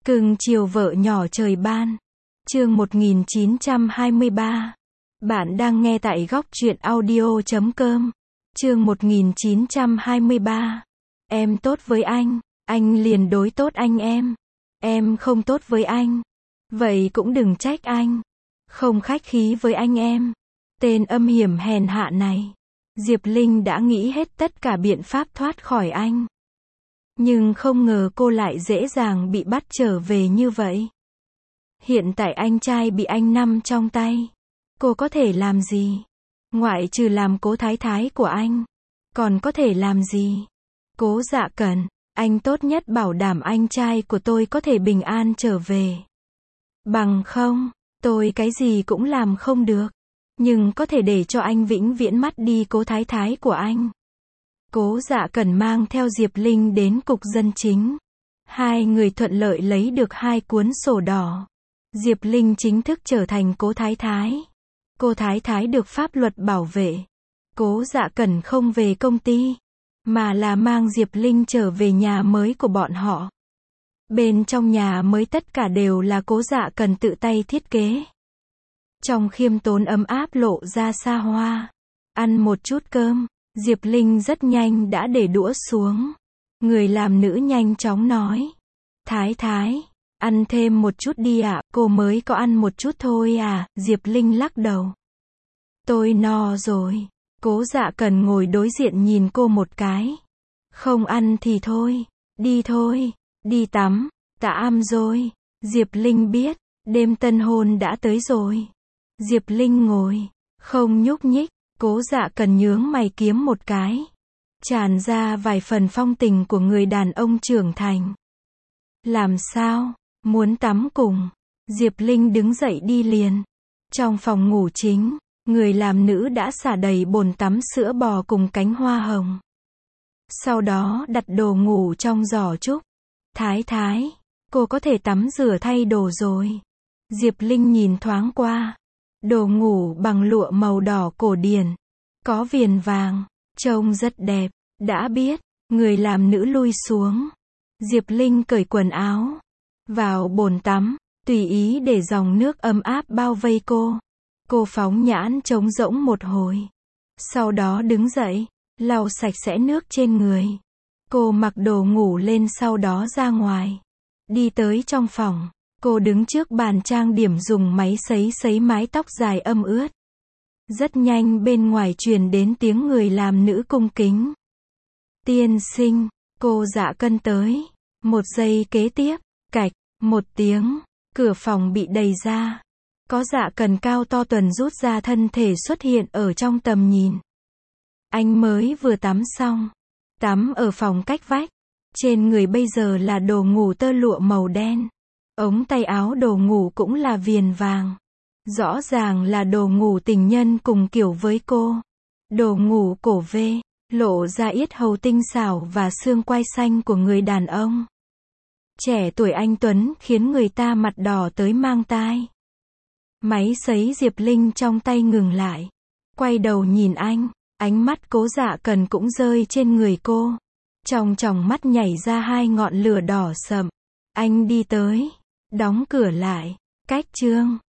Cưng chiều vợ nhỏ trời ban. Chương 1923. Bạn đang nghe tại góc truyện audio.com. Chương 1923. Em tốt với anh liền đối tốt anh em. Em không tốt với anh, vậy cũng đừng trách anh. Không khách khí với anh em. Tên âm hiểm hèn hạ này. Diệp Linh đã nghĩ hết tất cả biện pháp thoát khỏi anh. Nhưng không ngờ cô lại dễ dàng bị bắt trở về như vậy. Hiện tại anh trai bị anh nắm trong tay. Cô có thể làm gì? Ngoại trừ làm cố thái thái của anh, còn có thể làm gì? Cố Dạ Cẩn, anh tốt nhất bảo đảm anh trai của tôi có thể bình an trở về. Bằng không, tôi cái gì cũng làm không được. Nhưng có thể để cho anh vĩnh viễn mất đi cố thái thái của anh. Cố Dạ Cẩn mang theo Diệp Linh đến cục dân chính. Hai người thuận lợi lấy được 2 cuốn sổ đỏ. Diệp Linh chính thức trở thành cố thái thái. Cô thái thái được pháp luật bảo vệ. Cố Dạ Cẩn không về công ty, mà là mang Diệp Linh trở về nhà mới của bọn họ. Bên trong nhà mới tất cả đều là Cố Dạ Cẩn tự tay thiết kế. Trong khiêm tốn ấm áp lộ ra xa hoa. Ăn một chút cơm. Diệp Linh rất nhanh đã để đũa xuống. Người làm nữ nhanh chóng nói. Thái thái, ăn thêm một chút đi ạ. Cô mới có ăn một chút thôi à. Diệp Linh lắc đầu. Tôi no rồi. Cố Dạ Cẩn ngồi đối diện nhìn cô một cái. Không ăn thì thôi. Đi thôi. Đi tắm. Tắm rồi. Diệp Linh biết. Đêm tân hôn đã tới rồi. Diệp Linh ngồi. Không nhúc nhích. Cố Dạ Cẩn nhướng mày kiếm một cái. Tràn ra vài phần phong tình của người đàn ông trưởng thành. Làm sao? Muốn tắm cùng. Diệp Linh đứng dậy đi liền. Trong phòng ngủ chính, người làm nữ đã xả đầy bồn tắm sữa bò cùng cánh hoa hồng. Sau đó đặt đồ ngủ trong giỏ trúc. Thái thái, cô có thể tắm rửa thay đồ rồi. Diệp Linh nhìn thoáng qua. Đồ ngủ bằng lụa màu đỏ cổ điển. Có viền vàng. Trông rất đẹp. Đã biết. Người làm nữ lui xuống. Diệp Linh cởi quần áo. Vào bồn tắm. Tùy ý để dòng nước ấm áp bao vây cô. Cô phóng nhãn trống rỗng một hồi. Sau đó đứng dậy. Lau sạch sẽ nước trên người. Cô mặc đồ ngủ lên sau đó ra ngoài. Đi tới trong phòng. Cô đứng trước bàn trang điểm dùng máy sấy mái tóc dài ẩm ướt. Rất nhanh bên ngoài truyền đến tiếng người làm nữ cung kính. Tiên sinh, cô Dạ Cẩn tới. Một giây kế tiếp, cạch, một tiếng, cửa phòng bị đẩy ra. Có Dạ Cẩn cao to tuần rút ra thân thể xuất hiện ở trong tầm nhìn. Anh mới vừa tắm xong. Tắm ở phòng cách vách. Trên người bây giờ là đồ ngủ tơ lụa màu đen. Ống tay áo đồ ngủ cũng là viền vàng. Rõ ràng là đồ ngủ tình nhân cùng kiểu với cô. Đồ ngủ cổ V, lộ ra yết hầu tinh xảo và xương quai xanh của người đàn ông. Trẻ tuổi anh tuấn khiến người ta mặt đỏ tới mang tai. Máy sấy Diệp Linh trong tay ngừng lại. Quay đầu nhìn anh, ánh mắt Cố Dạ Cẩn cũng rơi trên người cô. Trong tròng mắt nhảy ra 2 ngọn lửa đỏ sậm. Anh đi tới, đóng cửa lại. Cách chương